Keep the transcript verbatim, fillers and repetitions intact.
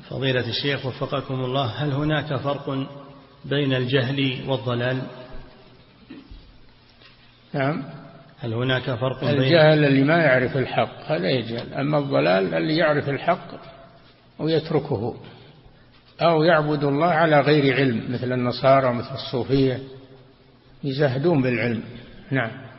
فضيلة الشيخ وفقكم الله، هل هناك فرق بين الجهل والضلال؟ نعم. هل هناك فرق بين الجهل اللي ما يعرف الحق هذا يجهل، أما الضلال اللي يعرف الحق ويتركه أو يعبد الله على غير علم مثل النصارى مثل الصوفية يزهدون بالعلم. نعم.